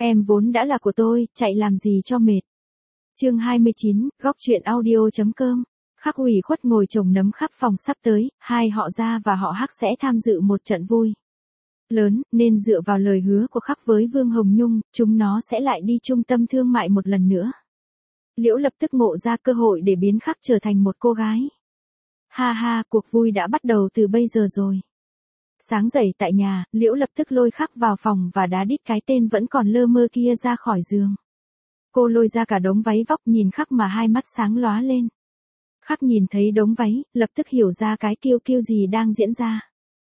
Em vốn đã là của tôi, chạy làm gì cho mệt. Chương 29, góc truyện audio.com. Khắc ủy khuất ngồi chồng nấm khắp phòng sắp tới, hai họ Gia và họ Hắc sẽ tham dự một trận vui lớn, nên dựa vào lời hứa của Khắc với Vương Hồng Nhung, chúng nó sẽ lại đi trung tâm thương mại một lần nữa. Liễu lập tức ngộ ra cơ hội để biến Khắc trở thành một cô gái. Ha ha, cuộc vui đã bắt đầu từ bây giờ rồi. Sáng dậy tại nhà, Liễu lập tức lôi Khắc vào phòng và đá đít cái tên vẫn còn lơ mơ kia ra khỏi giường. Cô lôi ra cả đống váy vóc nhìn Khắc mà hai mắt sáng lóa lên. Khắc nhìn thấy đống váy, lập tức hiểu ra cái kiêu kiêu gì đang diễn ra.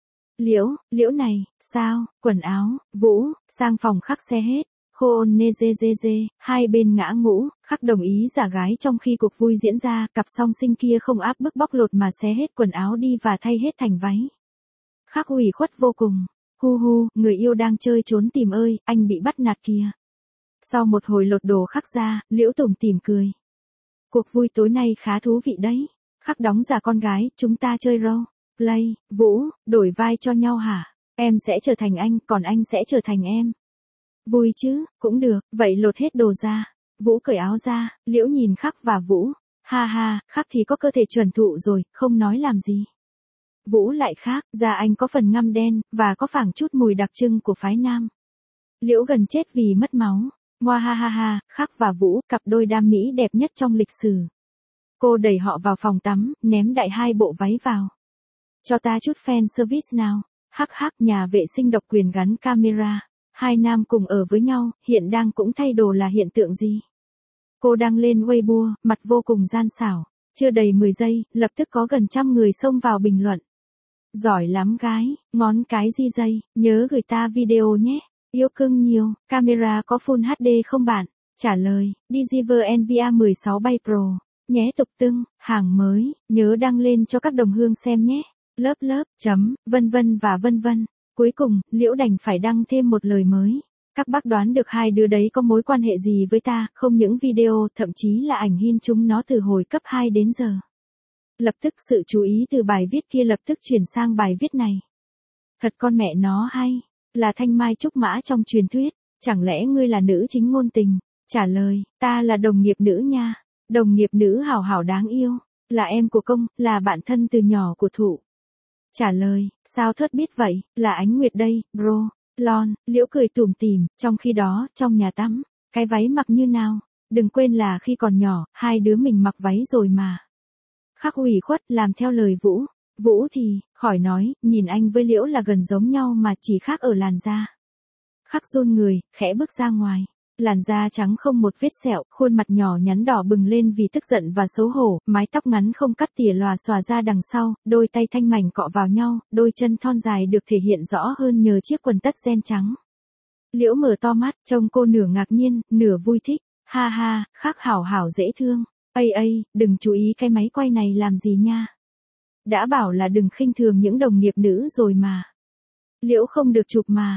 Liễu này, sao, quần áo, Vũ, sang phòng Khắc xe hết. Khôn nê dê dê dê, hai bên ngã ngũ, Khắc đồng ý giả gái trong khi cuộc vui diễn ra, cặp song sinh kia không áp bức bóc lột mà xé hết quần áo đi và thay hết thành váy. Khắc ủy khuất vô cùng. Hu hu, người yêu đang chơi trốn tìm ơi, anh bị bắt nạt kìa. Sau một hồi lột đồ Khắc ra, Liễu tủm tỉm cười. Cuộc vui tối nay khá thú vị đấy. Khắc đóng giả con gái, chúng ta chơi role play, Vũ, đổi vai cho nhau hả? Em sẽ trở thành anh, còn anh sẽ trở thành em. Vui chứ, cũng được, vậy lột hết đồ ra. Vũ cởi áo ra, Liễu nhìn Khắc và Vũ. Ha ha, Khắc thì có cơ thể chuẩn thụ rồi, không nói làm gì. Vũ lại khác, da anh có phần ngăm đen, và có phảng chút mùi đặc trưng của phái nam. Liễu gần chết vì mất máu. Ngoa ha ha ha, Khắc và Vũ, cặp đôi đam mỹ đẹp nhất trong lịch sử. Cô đẩy họ vào phòng tắm, ném đại hai bộ váy vào. Cho ta chút fan service nào. Hắc hắc, nhà vệ sinh độc quyền gắn camera. Hai nam cùng ở với nhau, hiện đang cũng thay đồ là hiện tượng gì? Cô đăng lên Weibo, mặt vô cùng gian xảo. Chưa đầy 10 giây, lập tức có gần 100 người xông vào bình luận. Giỏi lắm gái, ngón cái di dây, nhớ gửi ta video nhé. Yêu cưng nhiều, camera có Full HD không bạn? Trả lời, Digiver Nvidia 16 Bay Pro. Nhé tục tưng, hàng mới, nhớ đăng lên cho các đồng hương xem nhé. Vân vân và vân vân. Cuối cùng, Liễu đành phải đăng thêm một lời mới. Các bác đoán được hai đứa đấy có mối quan hệ gì với ta, không những video, thậm chí là ảnh hin chúng nó từ hồi cấp 2 đến giờ. Lập tức sự chú ý từ bài viết kia lập tức chuyển sang bài viết này. Thật con mẹ nó hay, là Thanh Mai Trúc Mã trong truyền thuyết, chẳng lẽ ngươi là nữ chính ngôn tình? Trả lời, ta là đồng nghiệp nữ nha, đồng nghiệp nữ hảo hảo đáng yêu, là em của công, là bạn thân từ nhỏ của Thụ. Trả lời, sao Thớt biết vậy, là Ánh Nguyệt đây, bro. Lon, Liễu cười tủm tỉm, trong khi đó, trong nhà tắm, cái váy mặc như nào? Đừng quên là khi còn nhỏ, hai đứa mình mặc váy rồi mà. Khắc ủy khuất, làm theo lời Vũ. Vũ thì, khỏi nói, nhìn anh với Liễu là gần giống nhau mà chỉ khác ở làn da. Khắc run người, khẽ bước ra ngoài. Làn da trắng không một vết sẹo, khuôn mặt nhỏ nhắn đỏ bừng lên vì tức giận và xấu hổ, mái tóc ngắn không cắt tỉa lòa xòa ra đằng sau, đôi tay thanh mảnh cọ vào nhau, đôi chân thon dài được thể hiện rõ hơn nhờ chiếc quần tất ren trắng. Liễu mở to mắt, trông cô nửa ngạc nhiên, nửa vui thích. Ha ha, Khắc hảo hảo dễ thương. Ây, đừng chú ý cái máy quay này làm gì nha. Đã bảo là đừng khinh thường những đồng nghiệp nữ rồi mà. Liễu không được chụp mà.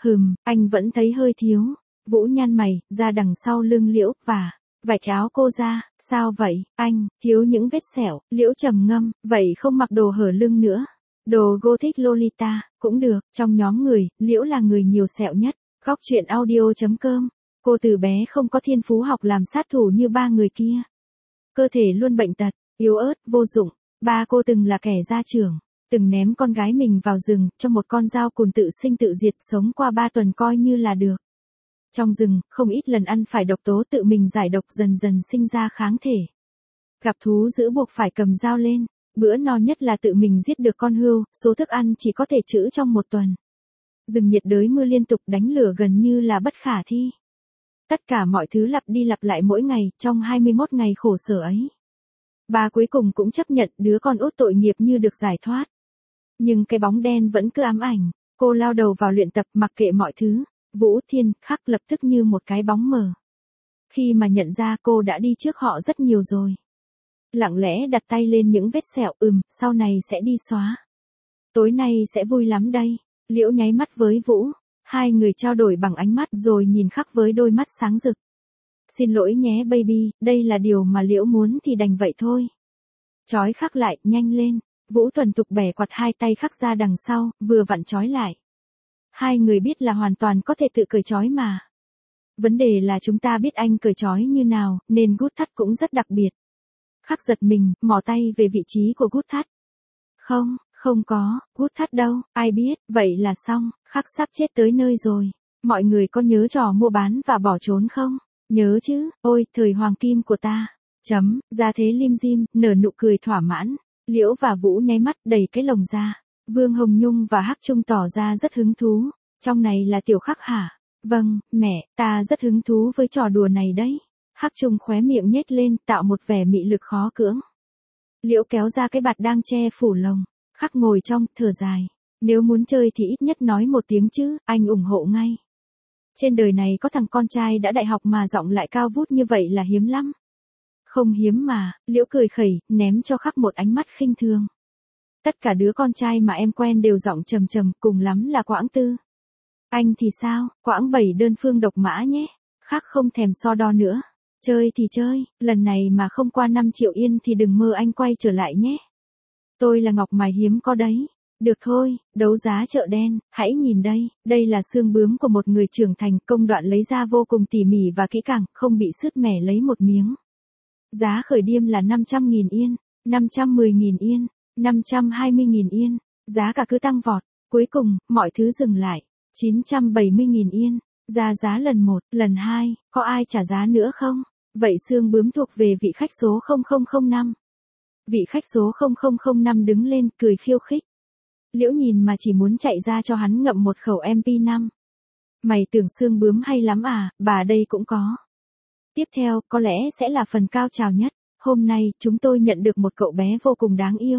Anh vẫn thấy hơi thiếu. Vũ nhăn mày, ra đằng sau lưng Liễu, và vạch áo cô ra. Sao vậy, anh, thiếu những vết sẹo. Liễu trầm ngâm, vậy không mặc đồ hở lưng nữa. Đồ Gothic Lolita, cũng được, trong nhóm người, Liễu là người nhiều sẹo nhất. Góc truyện audio.com. Cô từ bé không có thiên phú học làm sát thủ như ba người kia. Cơ thể luôn bệnh tật, yếu ớt, vô dụng. Ba cô từng là kẻ gia trưởng, từng ném con gái mình vào rừng, cho một con dao cùn tự sinh tự diệt, sống qua 3 tuần coi như là được. Trong rừng, không ít lần ăn phải độc tố tự mình giải độc dần dần sinh ra kháng thể. Gặp thú dữ buộc phải cầm dao lên, bữa no nhất là tự mình giết được con hươu, số thức ăn chỉ có thể trữ trong 1 tuần. Rừng nhiệt đới mưa liên tục đánh lửa gần như là bất khả thi. Tất cả mọi thứ lặp đi lặp lại mỗi ngày, trong 21 ngày khổ sở ấy. Bà cuối cùng cũng chấp nhận đứa con út tội nghiệp như được giải thoát. Nhưng cái bóng đen vẫn cứ ám ảnh, cô lao đầu vào luyện tập mặc kệ mọi thứ. Vũ Thiên, Khắc lập tức như một cái bóng mờ. Khi mà nhận ra cô đã đi trước họ rất nhiều rồi. Lặng lẽ đặt tay lên những vết sẹo, sau này sẽ đi xóa. Tối nay sẽ vui lắm đây. Liễu nháy mắt với Vũ. Hai người trao đổi bằng ánh mắt rồi nhìn Khắc với đôi mắt sáng rực. Xin lỗi nhé baby, đây là điều mà Liễu muốn thì đành vậy thôi. Chói Khắc lại, nhanh lên. Vũ thuần thục bẻ quạt hai tay Khắc ra đằng sau, vừa vặn chói lại. Hai người biết là hoàn toàn có thể tự cởi chói mà. Vấn đề là chúng ta biết anh cởi trói như nào, nên gút thắt cũng rất đặc biệt. Khắc giật mình, mò tay về vị trí của gút thắt. Không, không có, gút thắt đâu, ai biết, vậy là xong, Khắc sắp chết tới nơi rồi. Mọi người có nhớ trò mua bán và bỏ trốn không? Nhớ chứ, ôi, thời hoàng kim của ta. Ra thế lim dim, nở nụ cười thỏa mãn. Liễu và Vũ nháy mắt đầy cái lồng ra. Vương Hồng Nhung và Hắc Trung tỏ ra rất hứng thú. Trong này là Tiểu Khắc hả? Vâng, mẹ, ta rất hứng thú với trò đùa này đấy. Hắc Trung khóe miệng nhếch lên, tạo một vẻ mị lực khó cưỡng. Liễu kéo ra cái bạt đang che phủ lồng. Khắc ngồi trong, thở dài. Nếu muốn chơi thì ít nhất nói một tiếng chứ, anh ủng hộ ngay. Trên đời này có thằng con trai đã đại học mà giọng lại cao vút như vậy là hiếm lắm. Không hiếm mà, Liễu cười khẩy, ném cho Khắc một ánh mắt khinh thường. Tất cả đứa con trai mà em quen đều giọng trầm trầm, cùng lắm là Quãng Tư. Anh thì sao, Quãng 7 đơn phương độc mã nhé. Khắc không thèm so đo nữa. Chơi thì chơi, lần này mà không qua 5 triệu yên thì đừng mơ anh quay trở lại nhé. Tôi là ngọc mài hiếm có đấy. Được thôi, đấu giá chợ đen, hãy nhìn đây, đây là xương bướm của một người trưởng thành, công đoạn lấy ra vô cùng tỉ mỉ và kỹ càng, không bị sứt mẻ lấy một miếng. Giá khởi điểm là 500.000 yên, 510.000 yên, 520.000 yên, giá cả cứ tăng vọt, cuối cùng, mọi thứ dừng lại, 970.000 yên, ra giá lần 1, lần 2, có ai trả giá nữa không? Vậy xương bướm thuộc về vị khách số 0005. Vị khách số 0005 đứng lên, cười khiêu khích. Liễu nhìn mà chỉ muốn chạy ra cho hắn ngậm một khẩu MP5. Mày tưởng xương bướm hay lắm à, bà đây cũng có. Tiếp theo, có lẽ sẽ là phần cao trào nhất. Hôm nay, chúng tôi nhận được một cậu bé vô cùng đáng yêu.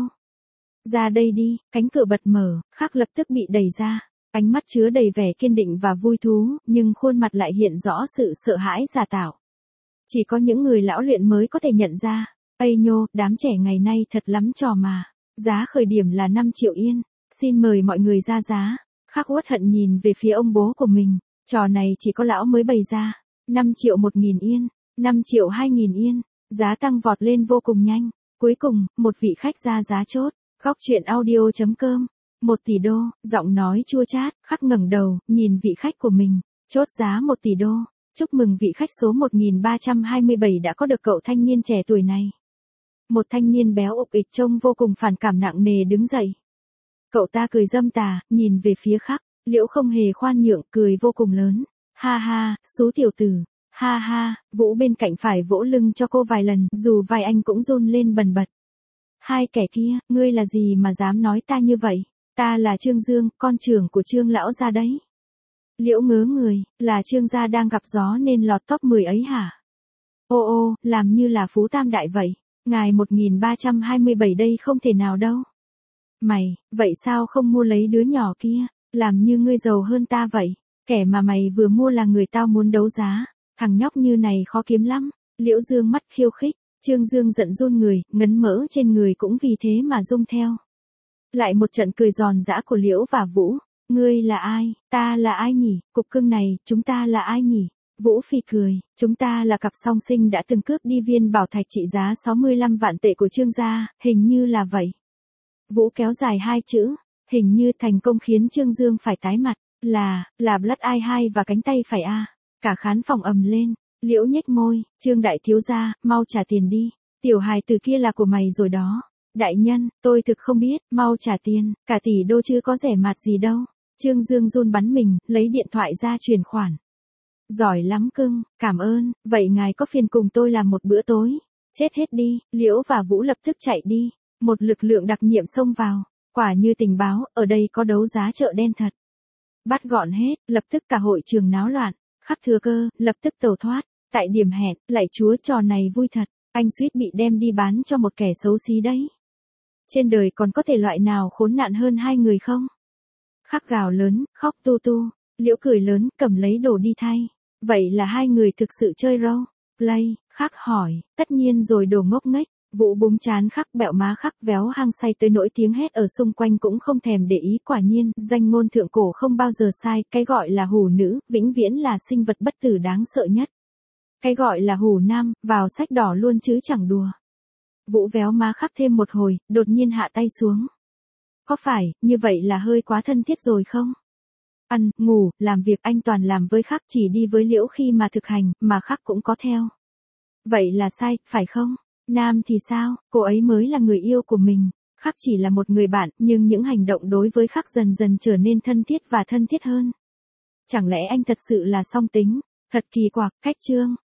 Ra đây đi, cánh cửa bật mở, Khắc lập tức bị đẩy ra. Ánh mắt chứa đầy vẻ kiên định và vui thú, nhưng khuôn mặt lại hiện rõ sự sợ hãi giả tạo. Chỉ có những người lão luyện mới có thể nhận ra. Ây nhô, đám trẻ ngày nay thật lắm trò mà. Giá khởi điểm là 5 triệu yên. Xin mời mọi người ra giá. Khắc uất hận nhìn về phía ông bố của mình. Trò này chỉ có lão mới bày ra. 5 triệu 1.000 yên. 5 triệu 2.000 yên. Giá tăng vọt lên vô cùng nhanh. Cuối cùng, một vị khách ra giá chốt. Góc chuyện audio.com. 1 tỷ đô, giọng nói chua chát. Khắc ngẩng đầu, nhìn vị khách của mình. Chốt giá 1 tỷ đô. Chúc mừng vị khách số 1327 đã có được cậu thanh niên trẻ tuổi này. Một thanh niên béo ục ịch trông vô cùng phản cảm nặng nề đứng dậy. Cậu ta cười dâm tà, nhìn về phía Khắc. Liễu không hề khoan nhượng, cười vô cùng lớn. Ha ha, xú tiểu tử. Ha ha, Vũ bên cạnh phải vỗ lưng cho cô vài lần, dù vai anh cũng run lên bần bật. Hai kẻ kia, ngươi là gì mà dám nói ta như vậy? Ta là Trương Dương, con trưởng của Trương lão gia đấy. Liễu ngớ người, là Trương gia đang gặp gió nên lọt top 10 ấy hả? Ô ô, làm như là Phú Tam Đại vậy. Ngài 1327 đây không thể nào đâu. Mày, vậy sao không mua lấy đứa nhỏ kia, làm như ngươi giàu hơn ta vậy? Kẻ mà mày vừa mua là người tao muốn đấu giá. Thằng nhóc như này khó kiếm lắm. Liễu dương mắt khiêu khích. Trương Dương giận run người, ngấn mỡ trên người cũng vì thế mà rung theo. Lại một trận cười giòn giã của Liễu và Vũ. Ngươi là ai, ta là ai nhỉ, cục cưng này, chúng ta là ai nhỉ? Vũ Phi cười, chúng ta là cặp song sinh đã từng cướp đi viên bảo thạch trị giá 65 vạn tệ của Trương gia, hình như là vậy. Vũ kéo dài hai chữ, hình như thành công khiến Trương Dương phải tái mặt, là Blood Eye 2 và cánh tay phải a. Cả khán phòng ầm lên. Liễu nhếch môi, Trương đại thiếu gia, mau trả tiền đi. Tiểu hài từ kia là của mày rồi đó. Đại nhân, tôi thực không biết, mau trả tiền, cả tỷ đô chứ có rẻ mạt gì đâu. Trương Dương run bắn mình, lấy điện thoại ra chuyển khoản. Giỏi lắm cưng, cảm ơn, vậy ngài có phiền cùng tôi làm một bữa tối? Chết hết đi, Liễu và Vũ lập tức chạy đi. Một lực lượng đặc nhiệm xông vào. Quả như tình báo, ở đây có đấu giá chợ đen thật. Bắt gọn hết, lập tức cả hội trường náo loạn. Khắc thừa cơ, lập tức tẩu thoát. Tại điểm hẹn, lạy chúa trò này vui thật. Anh suýt bị đem đi bán cho một kẻ xấu xí đấy. Trên đời còn có thể loại nào khốn nạn hơn hai người không? Khắc gào lớn, khóc tu tu. Liễu cười lớn, cầm lấy đồ đi thay. Vậy là hai người thực sự chơi role play? Khắc hỏi, tất nhiên rồi đồ ngốc nghếch. Vũ búng chán Khắc, bẹo má Khắc véo hăng say tới nỗi tiếng hét ở xung quanh cũng không thèm để ý. Quả nhiên, danh ngôn thượng cổ không bao giờ sai, cái gọi là hủ nữ, vĩnh viễn là sinh vật bất tử đáng sợ nhất. Cái gọi là hủ nam, vào sách đỏ luôn chứ chẳng đùa. Vũ véo má Khắc thêm một hồi, đột nhiên hạ tay xuống. Có phải, như vậy là hơi quá thân thiết rồi không? Ăn, ngủ, làm việc anh toàn làm với Khắc, chỉ đi với Liễu khi mà thực hành, mà Khắc cũng có theo. Vậy là sai, phải không? Nam thì sao, cô ấy mới là người yêu của mình. Khắc chỉ là một người bạn, nhưng những hành động đối với Khắc dần dần trở nên thân thiết và thân thiết hơn. Chẳng lẽ anh thật sự là song tính? Thật kỳ quặc, cách Trương.